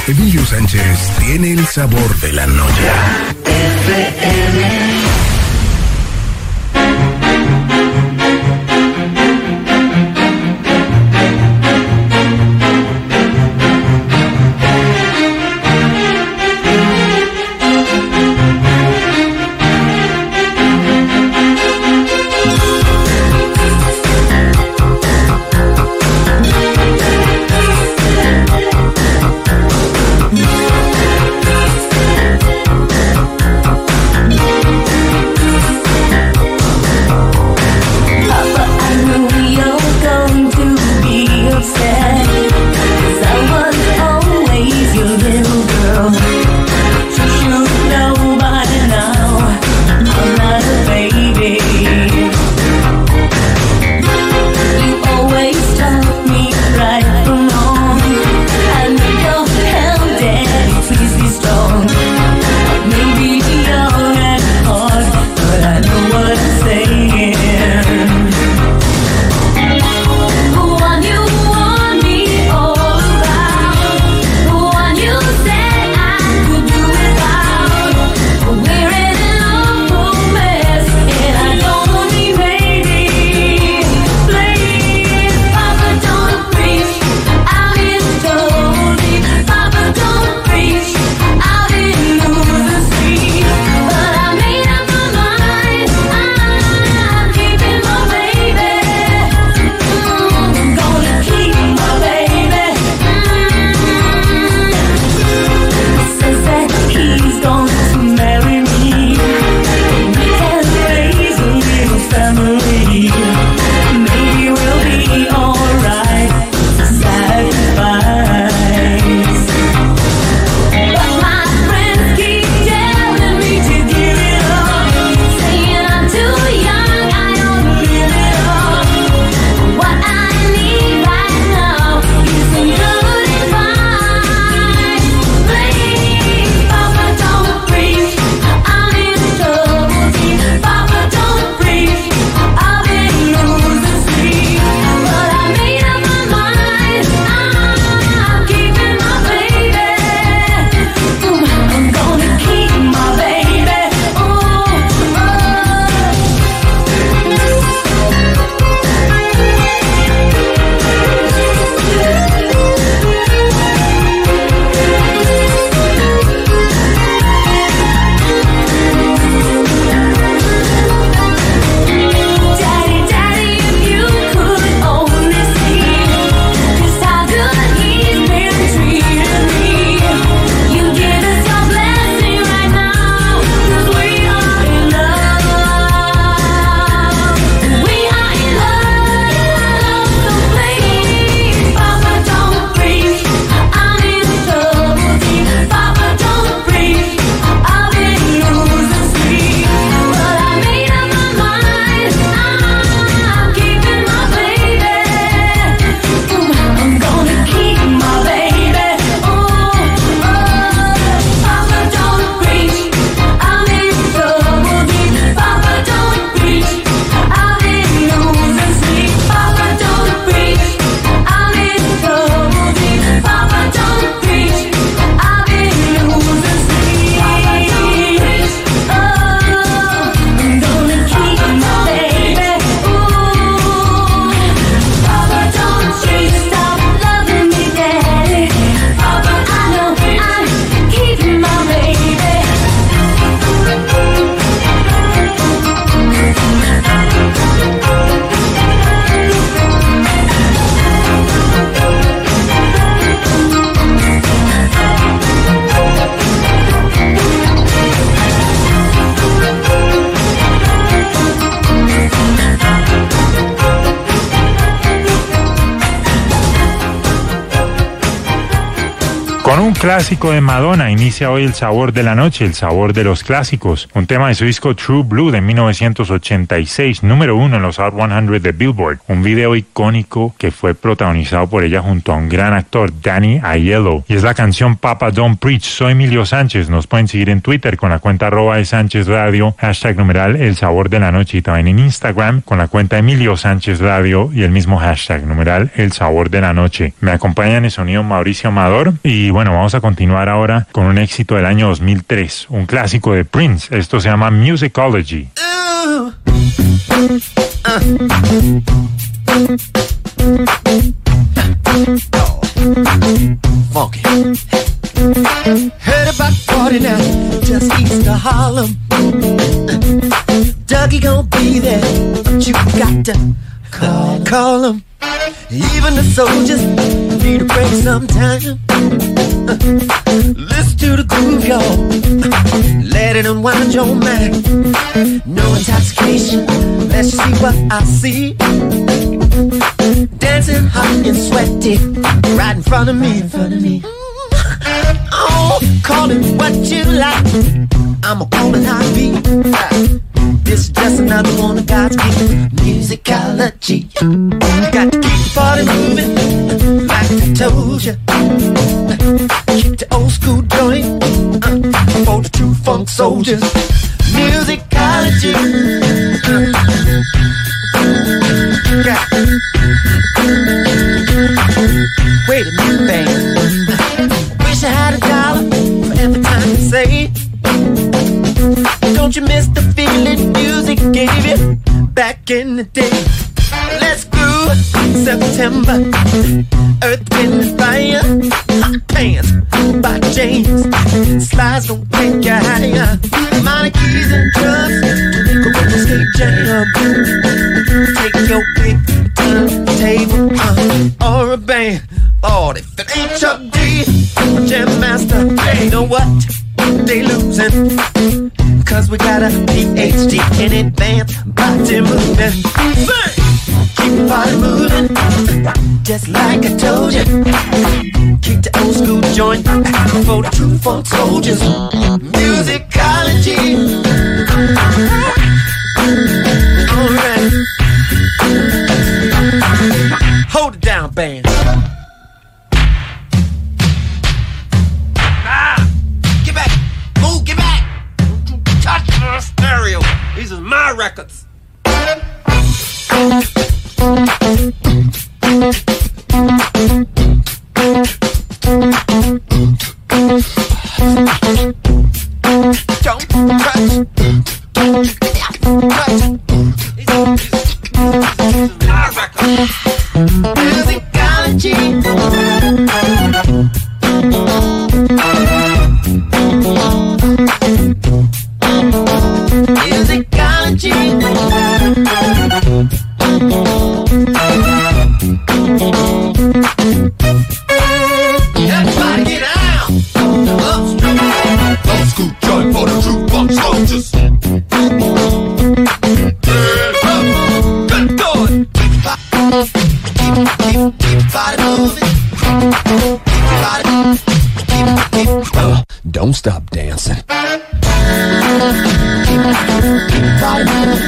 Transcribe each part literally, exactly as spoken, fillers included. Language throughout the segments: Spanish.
Emilio Sánchez tiene el sabor de la noche. F M. Con un clásico de Madonna inicia hoy el sabor de la noche, el sabor de los clásicos. Un tema de su disco True Blue de mil novecientos ochenta y seis, número uno en los Hot cien de Billboard. Un video icónico que fue protagonizado por ella junto a un gran actor, Danny Aiello. Y es la canción Papa Don't Preach. Soy Emilio Sánchez. Nos pueden seguir en Twitter con la cuenta arroba de Sánchez Radio, hashtag numeral el sabor de la noche, y también en Instagram con la cuenta Emilio Sánchez Radio y el mismo hashtag numeral el sabor de la noche. Me acompaña en el sonido Mauricio Amador y bueno, vamos a continuar ahora con un éxito del año dos mil tres, un clásico de Prince. Esto se llama Musicology. Uh, uh, oh, funky. Heard about party now, just east of Harlem. Dougie gon' be there, but you got to call, call him. Even the soldiers need a break sometime. Listen to the groove, y'all. Let it unwind your mind. No intoxication, let's see what I see. Dancing hot and sweaty, right in front of me, in front of me. Oh, call it what you like. I'ma call it how it be. This is just another one of God's gift, musicology. Got to keep the party moving, like I told ya. Keep the old school joint uh, for the true funk soldiers. Musicology. Uh, yeah. Wait a minute, babe. Wish I had a dollar for every time you say. Don't you miss the feeling music gave you back in the day? Let's groove, September, Earth, Wind and Fire. Hot Pants by James, slides don't take you higher. Minor keys and drums to make a roller skate jam. Take your pick, turntable uh, or a band. Lord, if it ain't Chuck D, a jam master, you know what? They losing, cause we got a P H D in advanced body movement. Keep the body moving, just like I told you. Keep the old school joint for the true funk soldiers. Musicology. Alright. Hold it down, band. Stereo. These are my records. Don't touch. Don't touch. These are, these are my records. Musicology. Musicology. Everybody get out. Old school joint for the true funk soldiers. Good God. Keep, keep, keep body moving. Keep body, keep, keep, uh, don't stop dancing. Keep, keep body moving.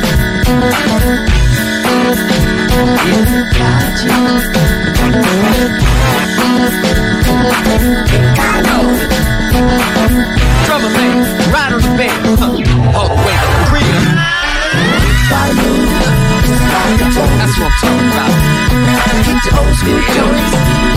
Drummer man, ride on the band, huh? All the way to Korea. That's what I'm talking about. Keep the old school joints.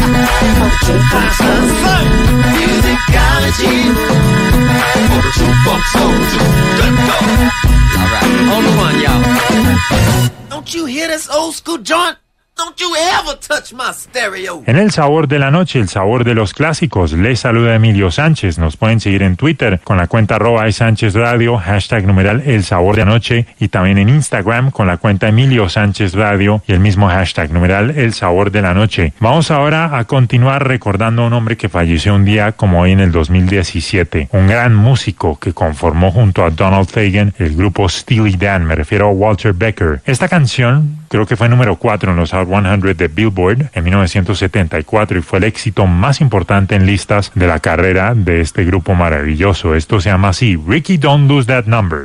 Musicology for the true funk soldiers. Good God. All right, on the one, y'all. Don't you hear this old school joint? Don't you ever touch my stereo. En el sabor de la noche, el sabor de los clásicos, les saluda Emilio Sánchez. Nos pueden seguir en Twitter con la cuenta arroba de Sánchez Radio, hashtag numeral el sabor de la noche, y también en Instagram con la cuenta Emilio Sánchez Radio y el mismo hashtag numeral el sabor de la noche. Vamos ahora a continuar recordando a un hombre que falleció un día como hoy en el dos mil diecisiete, un gran músico que conformó junto a Donald Fagen el grupo Steely Dan. Me refiero a Walter Becker. Esta canción creo que fue número cuatro en los Hot cien de Billboard en mil novecientos setenta y cuatro y fue el éxito más importante en listas de la carrera de este grupo maravilloso. Esto se llama así, Ricky Don't Lose That Number.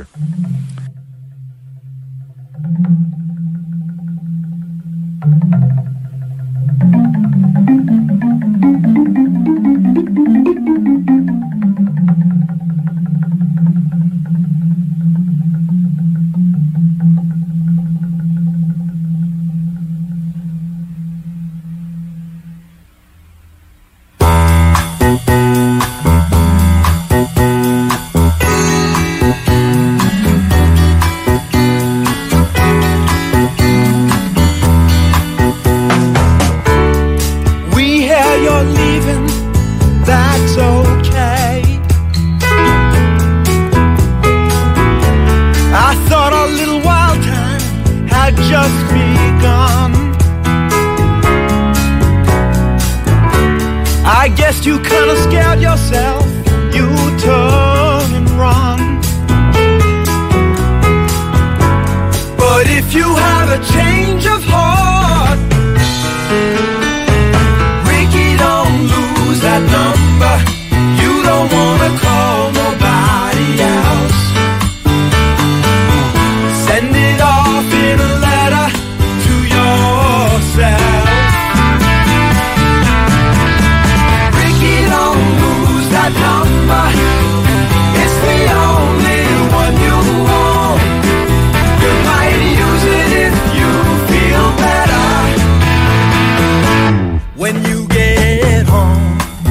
You kinda scared yourself, you turn and run. But if you have a change of heart, Ricky, don't lose that number. You don't wanna call nobody else. Send it off in a letter to yourself. That number, it's the only one you want. You might use it if you feel better when you get home.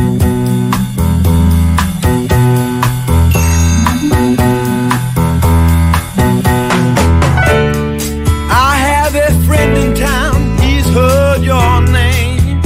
I have a friend in town, he's heard your name.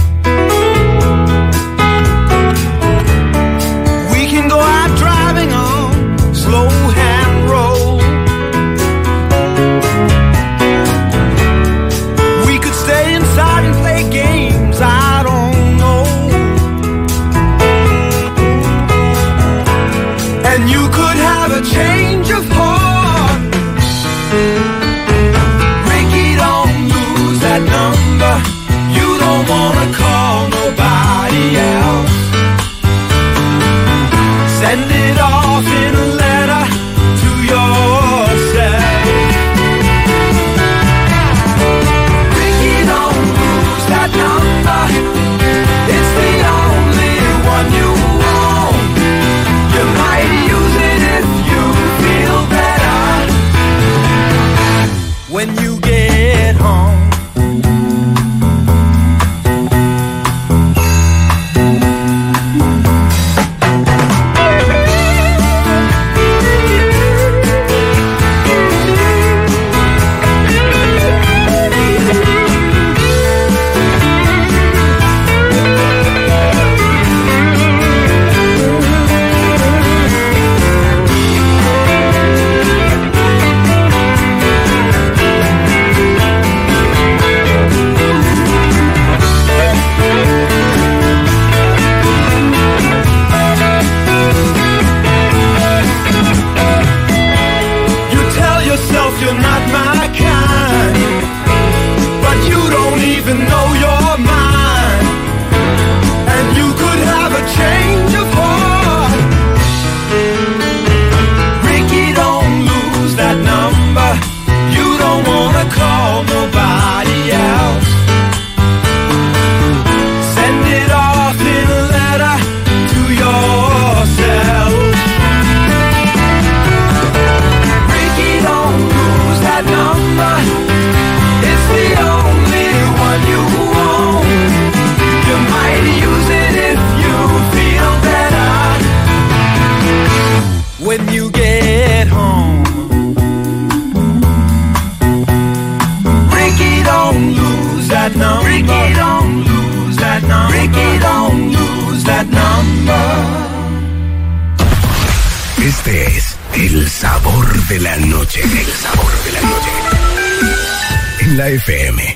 Change of heart, Ricky, don't lose that number. You don't wanna call nobody else. Send it off in a letter to yourself. Ricky, don't lose that number. It's the only one you want. You might use it if you feel better when you get home. When you get home, Ricky, don't lose that number. Ricky, don't lose that number. Ricky, don't lose that number. Este es el sabor de la noche. El sabor de la noche. En la F M.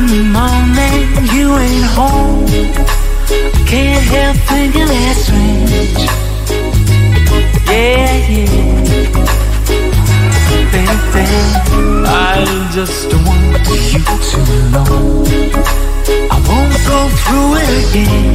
in the morning, you ain't home. Can't help thinking that's strange. Yeah, yeah. Baby, I just want you to know I won't go through it again.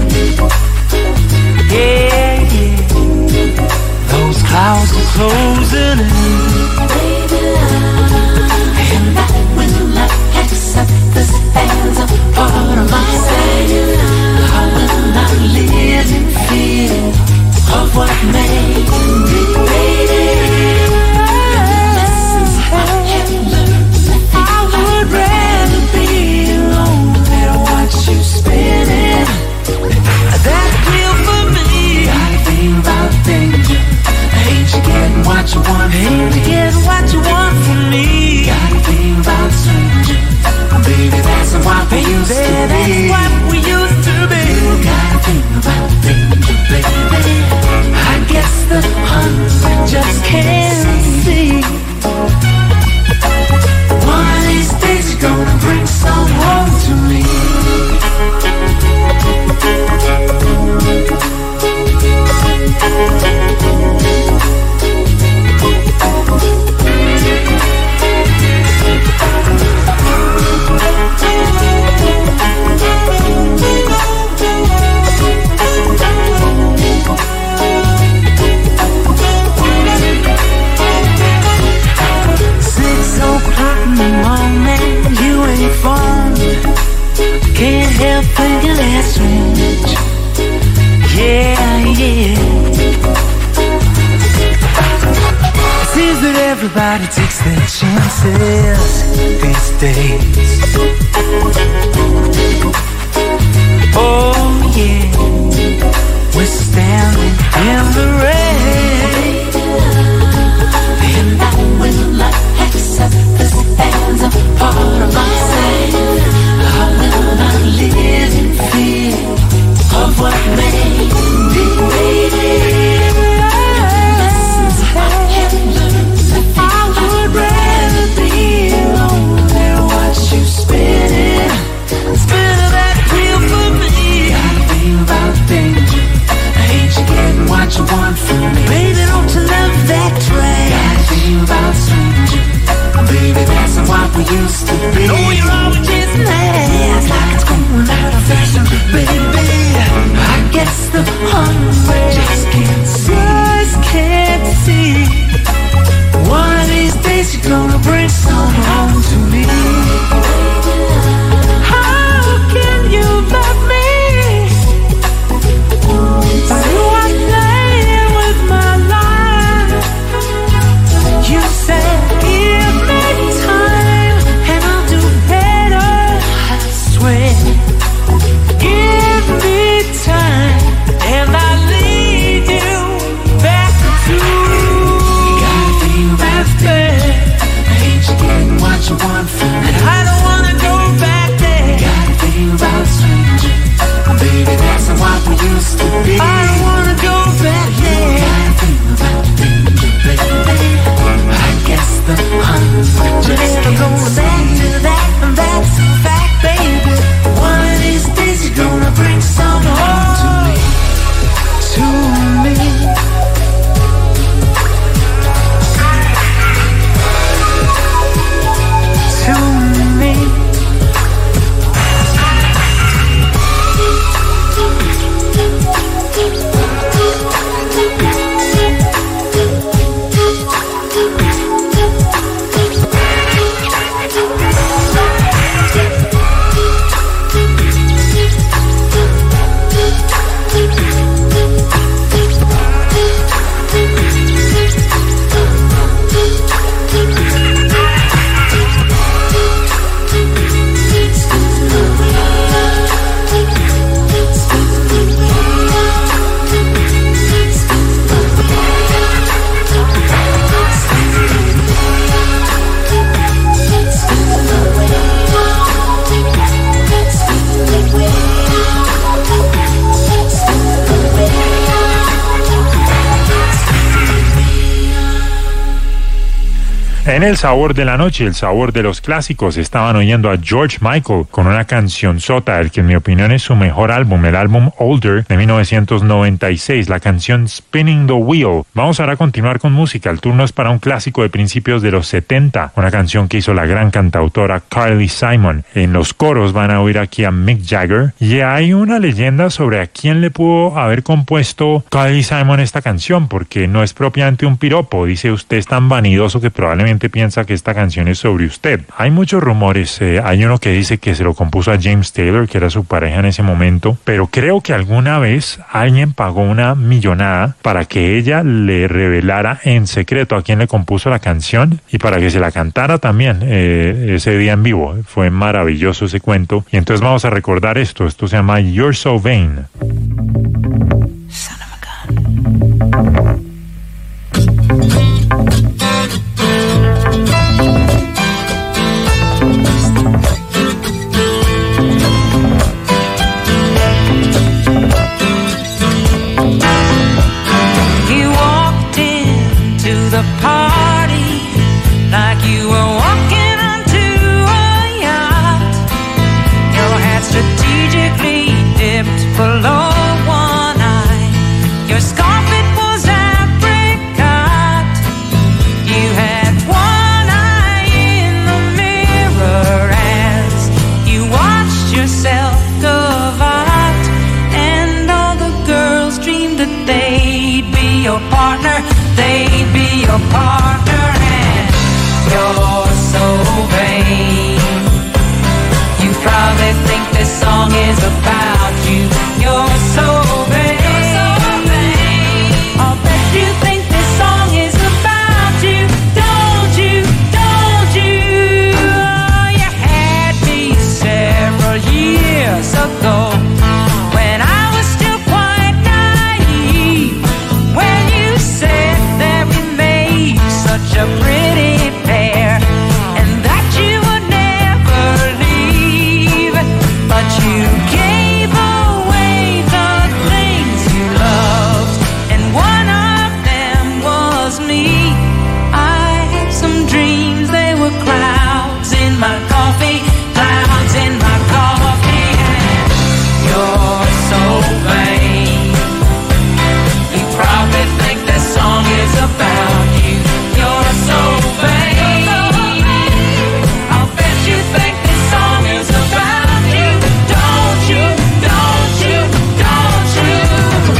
Yeah, yeah. Those clouds are closing in. Baby, love, and I will not accept this as a part of myself. I will not live in fear of what may be. Baby, lessons I have learned. I would rather be alone than watch you spinning. That's clear for me. Gotta think about danger. Ain't you getting what you want? Ain't you getting what you want from me? Gotta think about strangers. Baby, that's what we used to be. That's what we used to be. You gotta think about danger, baby. I guess the hunters just can't see. One of these days you're gonna bring some home to me. Can't help thinking that's strange. Yeah, yeah. It seems that everybody takes their chances these days. Oh yeah, we're standing in the rain. And I will not accept this as a part of myself. I will not live in fear of what may be. Lessons I have learned. I would rather be alone than watch you spinning. En el sabor de la noche, el sabor de los clásicos, estaban oyendo a George Michael con una canción sota, el que en mi opinión es su mejor álbum, el álbum Older de mil novecientos noventa y seis, la canción Spinning the Wheel. Vamos ahora a continuar con música. El turno es para un clásico de principios de los setenta, una canción que hizo la gran cantautora Carly Simon. En los coros van a oír aquí a Mick Jagger, y hay una leyenda sobre a quién le pudo haber compuesto Carly Simon esta canción, porque no es propiamente un piropo. Dice: usted es tan vanidoso que probablemente piensa que esta canción es sobre usted. Hay muchos rumores, eh, hay uno que dice que se lo compuso a James Taylor, que era su pareja en ese momento, pero creo que alguna vez alguien pagó una millonada para que ella le revelara en secreto a quién le compuso la canción y para que se la cantara también eh, ese día en vivo. Fue maravilloso ese cuento, y entonces vamos a recordar esto. Esto se llama You're So Vain. Son of a gun. The party like you were walking onto a yacht. Your hat strategically dipped below one eye. Your scarf, it was apricot. You had one eye in the mirror as you watched yourself gavotte, and all the girls dreamed that they'd be your partner. They'd be your partner, and you're so vain. You probably think this song is about you. You're so vain. You're so vain. I'll bet you think this song is about you. Don't you? Don't you? Oh, you had me several years ago when I was still quite naive. When you said such a pretty pair, and that you would never leave, but you gave away the things you loved, and one of them was me. I had some dreams, they were clouds in my coffee, clouds in my coffee, and you're so vain. You probably think this song is about you. You're so vain. I'll bet you think this song is about you. Don't you? Don't you? Don't you?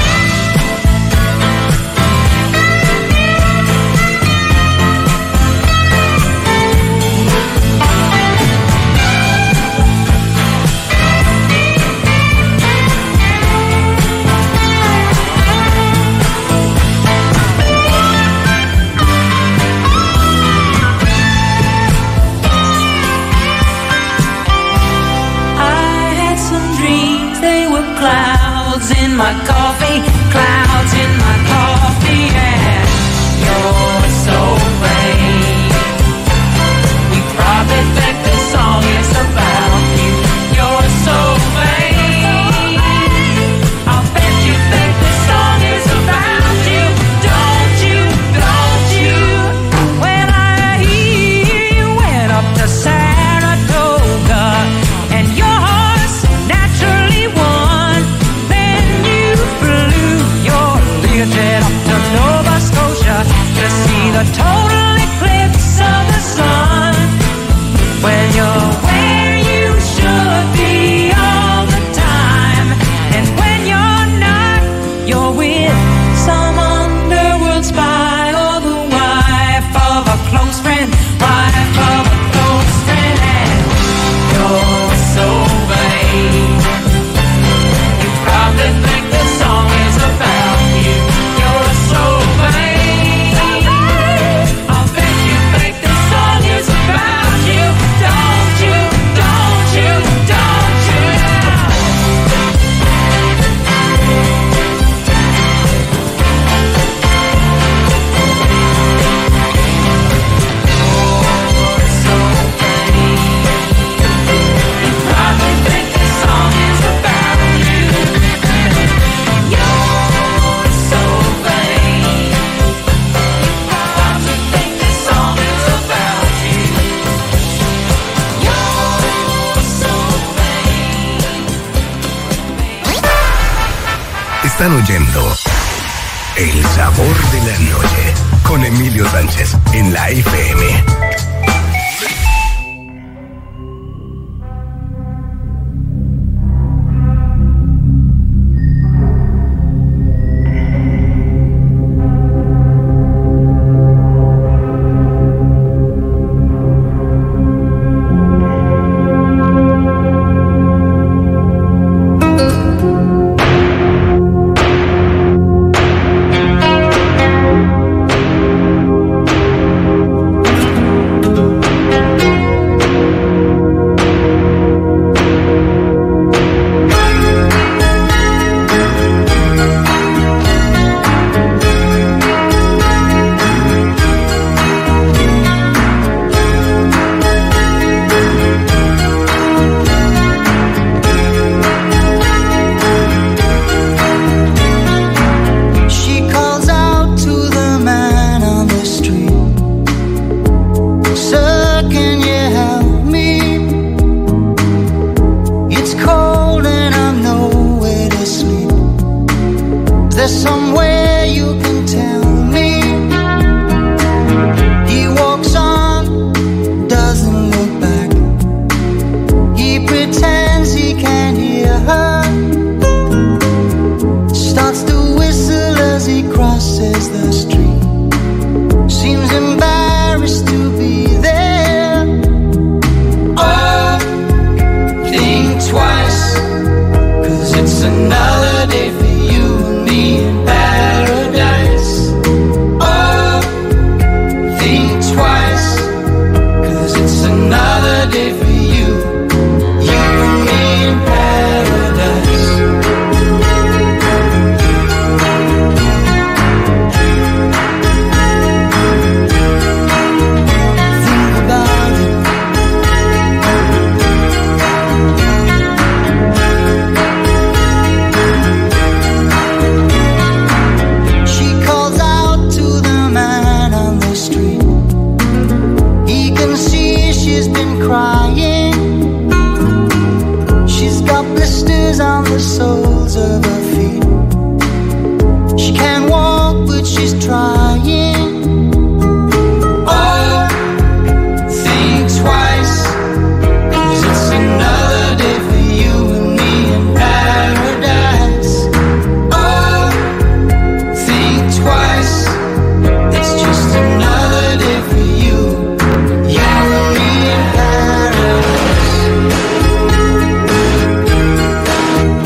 Clouds in my coffee, clouds in my coffee, and you're so vain. You probably think this song is about you. You're so vain. I'll bet you think this song is about you. Don't you? Don't you? When I hear you went up to Saratoga and your horse naturally won, then you Están oyendo El Sabor de la Noche con Emilio Sánchez en la F M.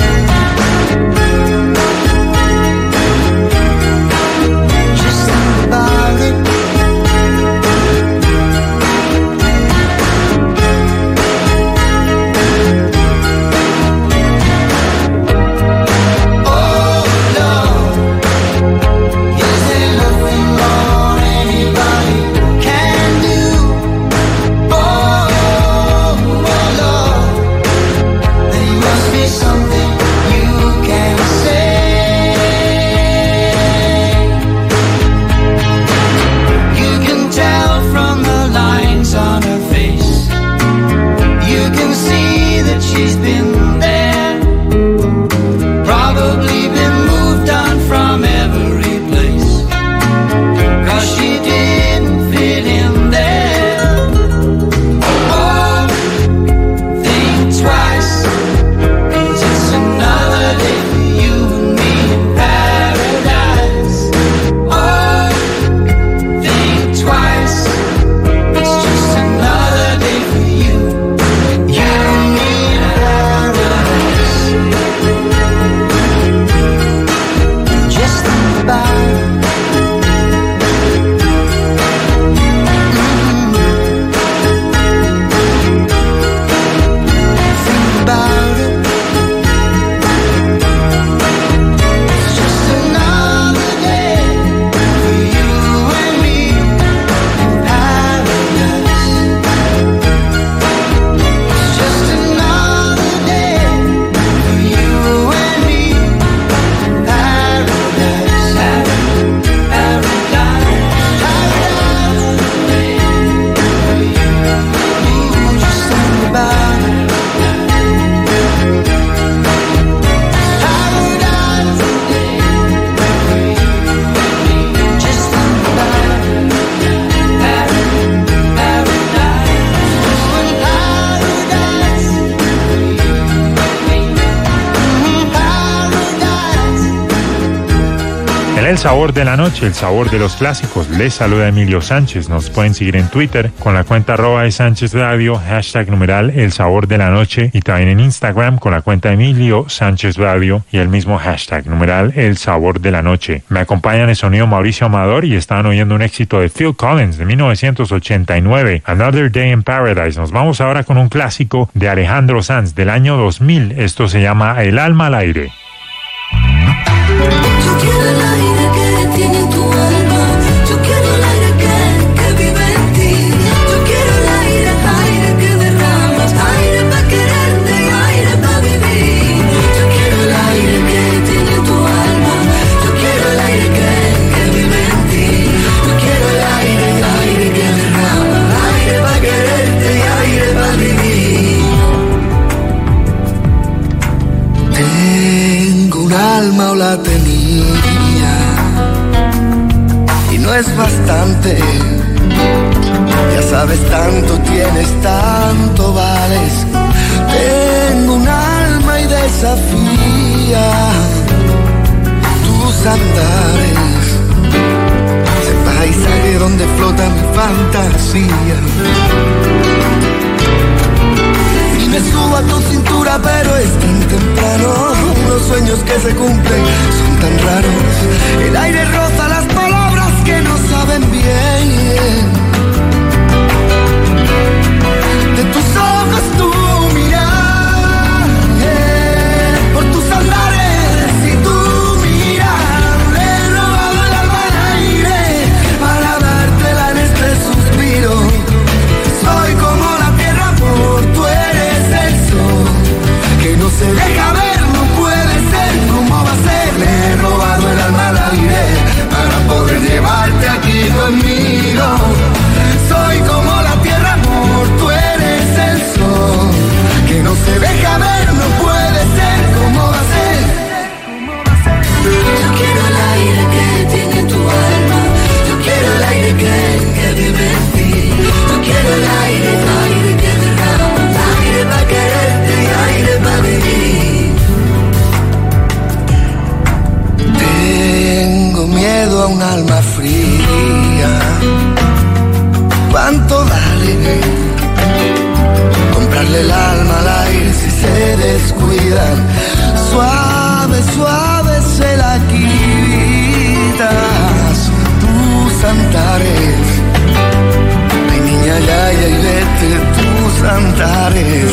Just think about En El Sabor de la Noche, el sabor de los clásicos, les saluda Emilio Sánchez. Nos pueden seguir en Twitter con la cuenta arroba de Sánchez Radio, hashtag numeral El Sabor de la Noche, y también en Instagram con la cuenta Emilio Sánchez Radio y el mismo hashtag numeral El Sabor de la Noche. Me acompaña en el sonido Mauricio Amador y estaban oyendo un éxito de Phil Collins de mil novecientos ochenta y nueve, Another Day in Paradise. Nos vamos ahora con un clásico de Alejandro Sanz del año dos mil. Esto se llama El alma al aire. Yo quiero el aire que tiene tu alma. Yo quiero el aire que, que vive en ti. Yo quiero el aire, aire que derramas. Aire para quererte y aire para vivir. Yo quiero el aire que tiene tu alma. Yo quiero el aire que, que vive en ti. Yo quiero el aire, aire que derramas. Aire para quererte y aire para vivir. Tengo un alma o la tenía, y no es bastante. Ya sabes, tanto tienes, tanto vales. Tengo un alma y desafía tus andares. Ese paisaje donde flota mi fantasía. Y me subo a tu cintura, pero es tan temprano. Los sueños que se cumplen son tan raros. El aire roza las palabras que no saben bien. De tus ojos tu mirar, eh, por tus andares y tu mirar. Le he robado el alma al aire para dártela en este suspiro. Soy como la tierra, amor, tú eres el sol que no se deja ver, no puede ser. ¿Cómo va a ser? Le he robado el alma al aire para poder llevarte aquí conmigo. Soy como la tierra, amor, tú eres el sol que no se deja ver, no puede ser. ¿Cómo va a ser? Yo quiero el aire que tiene tu alma. Yo quiero el aire que, que vive en ti. Yo quiero el aire, aire que derrama. Aire para quererte y aire para vivir. Tengo miedo a un alma fría. ¿Cuánto vale comprarle el alma al aire si se descuidan? Suave, suave se la quitas tus andares. Ay, niña, ya, ya, y vete tus andares.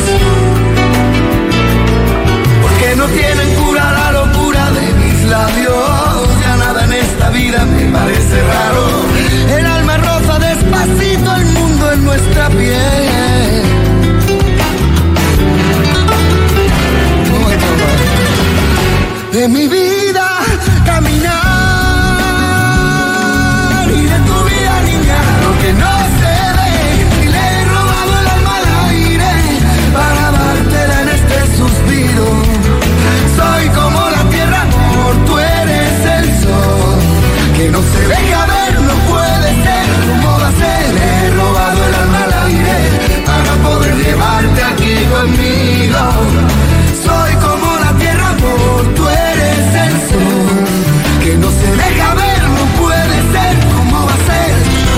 Porque no tienen cura la locura de mis labios. Ya nada en esta vida me parece raro. El alma roza despacito el mundo en nuestra piel. De mi vida caminar y de tu vida, niña, lo que no se ve. Y le he robado el alma al aire para dártela en este suspiro. Soy como la tierra, amor, tú eres el sol que no se deja ver, no puede ser. ¿Cómo va a ser? Le he robado el alma al aire para poder llevarte aquí conmigo. Soy como la tierra, amor, tú eres el sol que no se deja ver, no puede ser. ¿Cómo va a ser?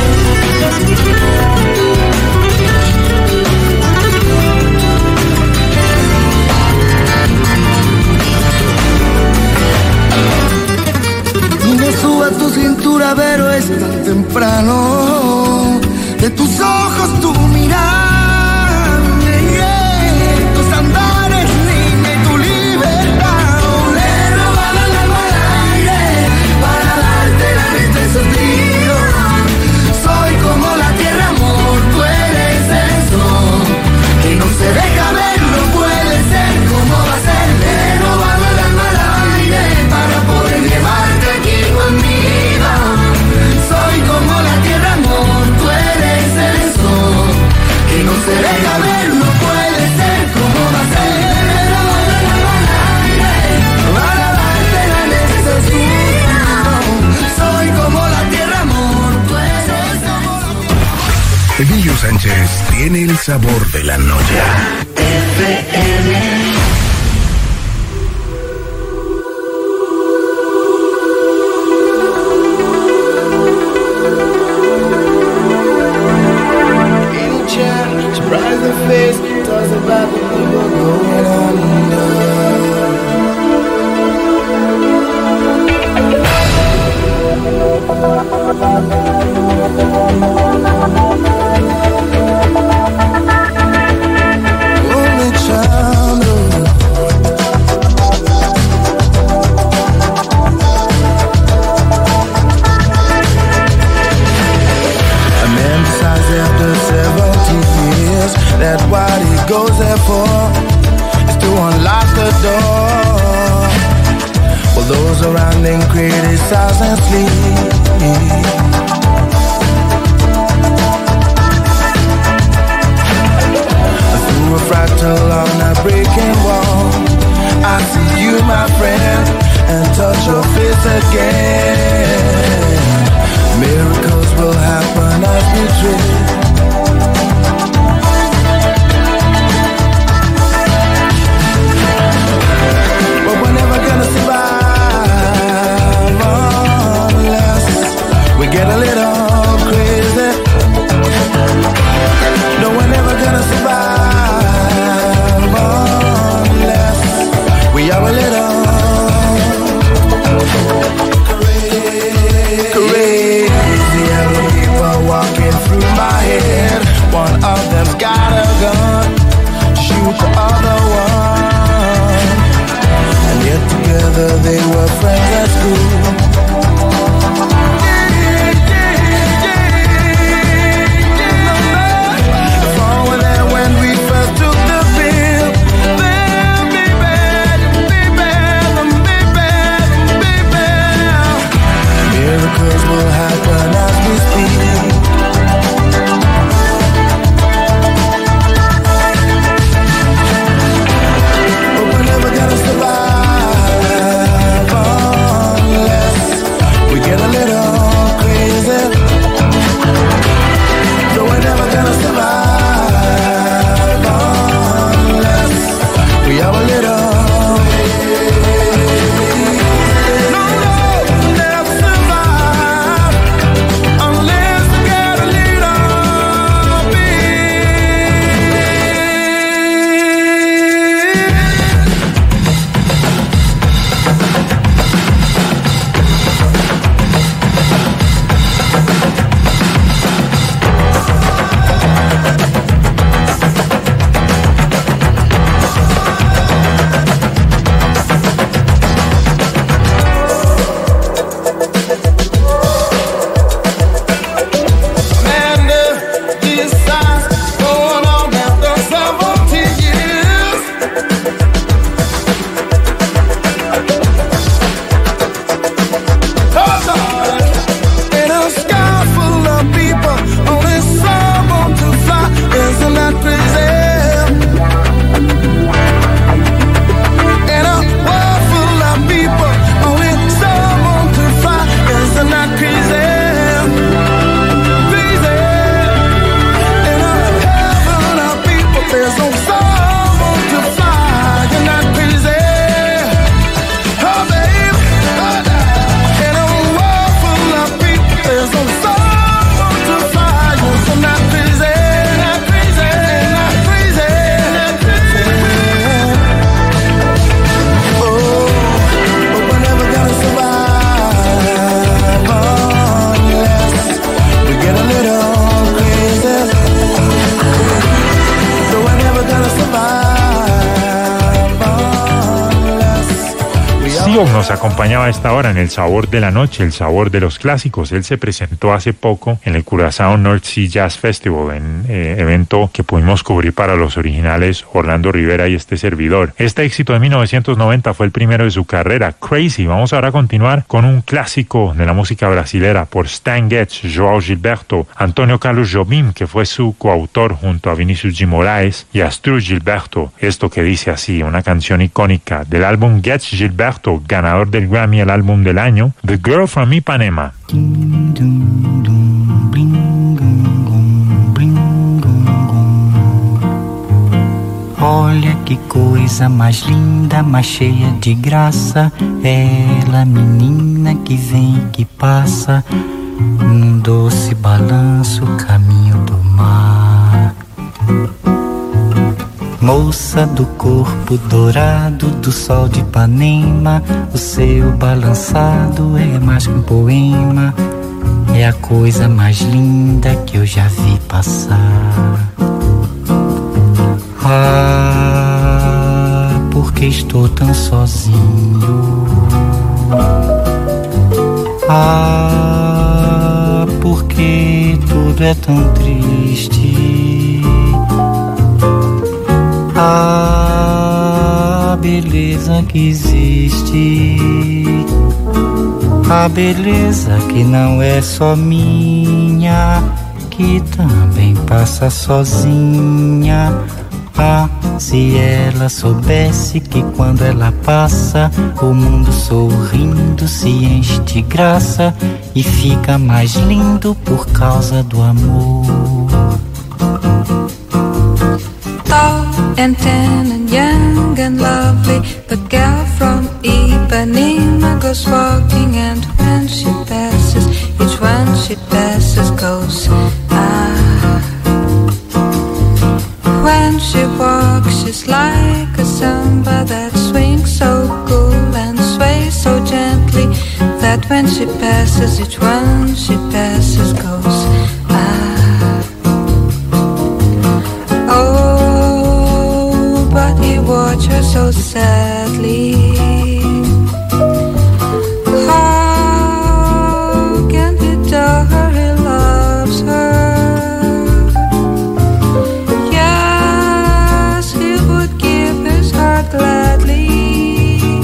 Y me subo a tu cintura, pero es tan temprano. De tus ojos tu mirar, yeah, tus andares, niña, y tu libertad. Le he robado el alma al aire para dártela en este suspiro. Soy como la tierra, amor, tú eres el sol que no se deja ver, no puede ser. ¿Cómo va a ser? Le he robado el alma al aire para poder llevarte aquí conmigo. Soy como la tierra, amor, tú eres el sol que no se deja ver, no puede ser. ¿Cómo va a ser? Le he robado el alma al aire para dártela en este suspiro. Soy como la tierra, amor, tú eres como la tierra. Emilio Sánchez tiene el sabor de la noche. F M. sighs and sleep. Through a fractal on a breaking wall, I see you, my friend, and touch your face again. Miracles will happen as we drift. But we're never gonna survive unless we get a little crazy. No, we're never gonna survive unless we are a little crazy. Crazy other people walking through my head. One of them's got a gun, shoot the other one. And yet together they were friends at school. Miracles will happen as we speak. But we're never gonna survive unless we get a little crazy. So we're never gonna survive unless we are a little. Nos acompañaba a esta hora en El Sabor de la Noche, el sabor de los clásicos. Él se presentó hace poco en el Curazao North Sea Jazz Festival, en eh, evento que pudimos cubrir para los originales Orlando Rivera y este servidor. Este éxito de mil novecientos noventa fue el primero de su carrera, Crazy. Vamos ahora a continuar con un clásico de la música brasilera por Stan Getz, João Gilberto, Antonio Carlos Jobim, que fue su coautor junto a Vinicius G. Moraes y Astur Gilberto. Esto que dice así, una canción icónica del álbum Getz Gilberto, ganador del Grammy al álbum del año, The Girl from Ipanema. Olha que coisa mais linda, mais cheia de graça, ela menina que vem que passa, num doce balanço caminho do mar. Moça do corpo dourado do sol de Ipanema, o seu balançado é mais que um poema, é a coisa mais linda que eu já vi passar. Ah, porque estou tão sozinho. Ah, porque tudo é tão triste. Ah, beleza que existe a beleza que não é só minha, que também passa sozinha. Ah, se ela soubesse que quando ela passa, o mundo sorrindo se enche de graça e fica mais lindo por causa do amor. Tall and tan and young and lovely, the girl from Ipanema goes walking, and when she passes, each one she passes goes ah. When she walks, she's like a samba that swings so cool and sways so gently, that when she passes, each one she passes goes ah. Oh, but he watched her so sadly. How can he tell her he loves her? Gladly,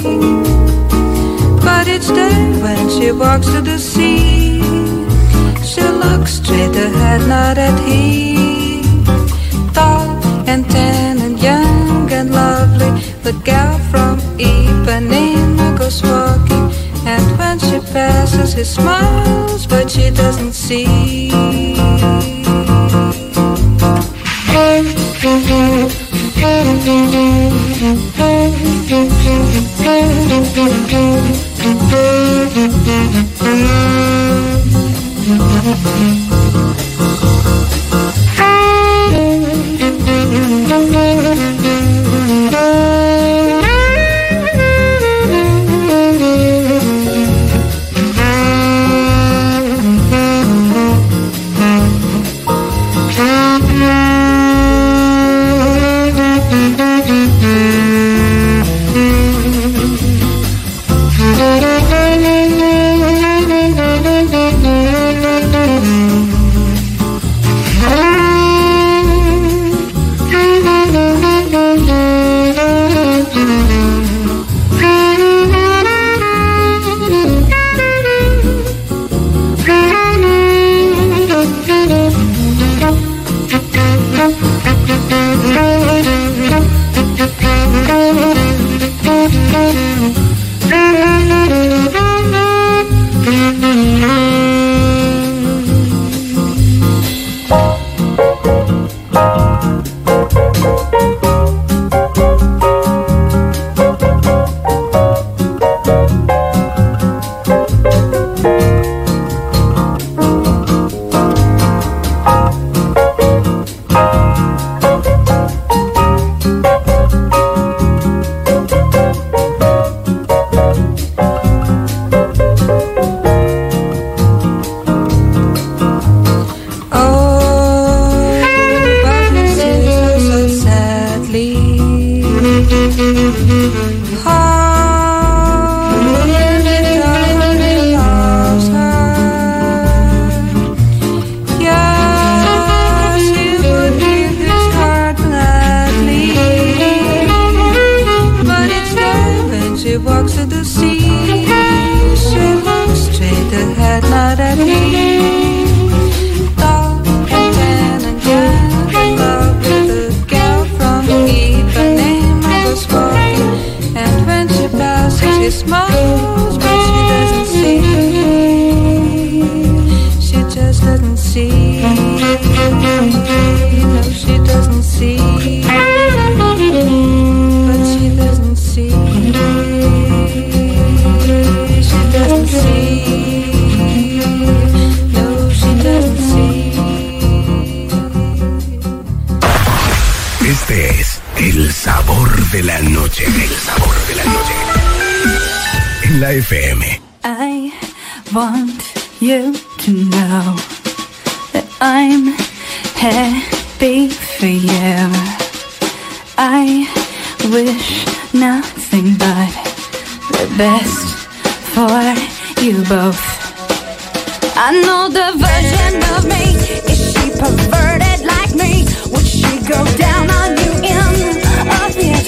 but each day when she walks to the sea, she looks straight ahead, not at him. Tall and tan and young and lovely, the girl from Ipanema goes walking, and when she passes, he smiles, but she doesn't see.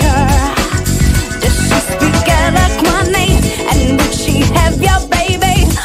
Speak eloquently, and would she have your baby?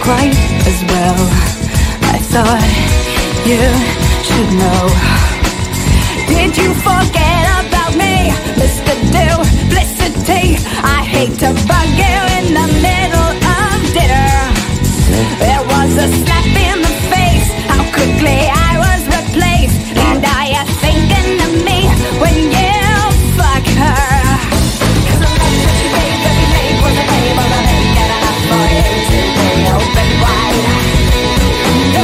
quite as well. I thought you should know. Did you forget about me, Mister Duplicity? I hate to bug you in the middle of dinner. There was a slap in the face, how quickly I was replaced. And are you thinking of me when you fuck her? 'Cause the love that you gave, that we made was a table that ain't got enough for you to be open wide. No.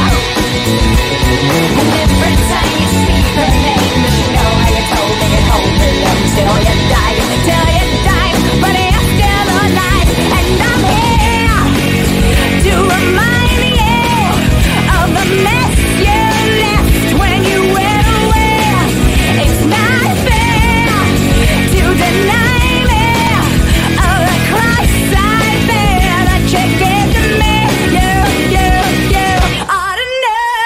And every time you speak her name, you should know how you told me and hold me until you die, till you die. But you're still alive, and I'm here to remind you of the mess you left when you went away. It's not fair to deny me of the cross I bear that you gave to me. You, you, you ought to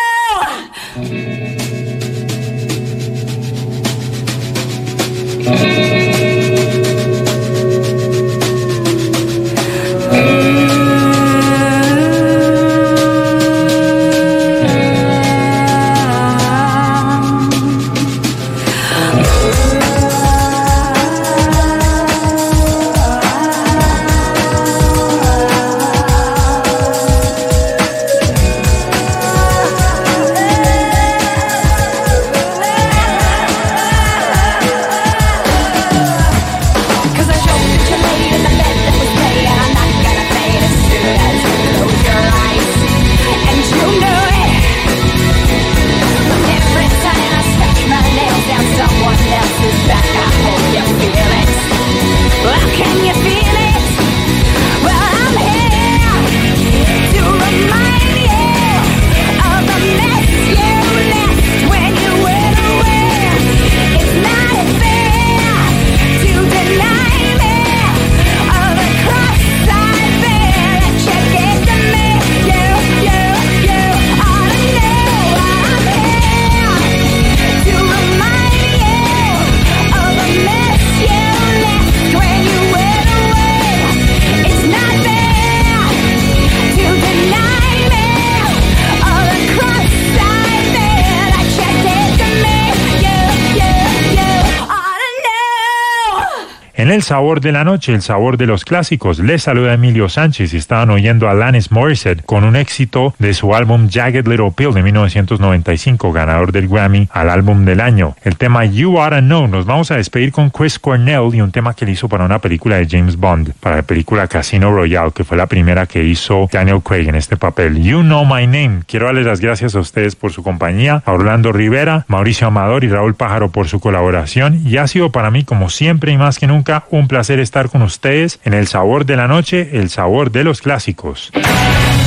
En el sabor de la noche, el sabor de los clásicos, les saluda Emilio Sánchez y estaban oyendo a Alanis Morissette con un éxito de su álbum Jagged Little Pill de mil novecientos noventa y cinco, ganador del Grammy al álbum del año. El tema You Oughta Know. Nos vamos a despedir con Chris Cornell y un tema que él hizo para una película de James Bond, para la película Casino Royale, que fue la primera que hizo Daniel Craig en este papel. You Know My Name. Quiero darles las gracias a ustedes por su compañía, a Orlando Rivera, Mauricio Amador y Raúl Pájaro por su colaboración, y ha sido para mí, como siempre y más que nunca, un placer estar con ustedes en el sabor de la noche, el sabor de los clásicos.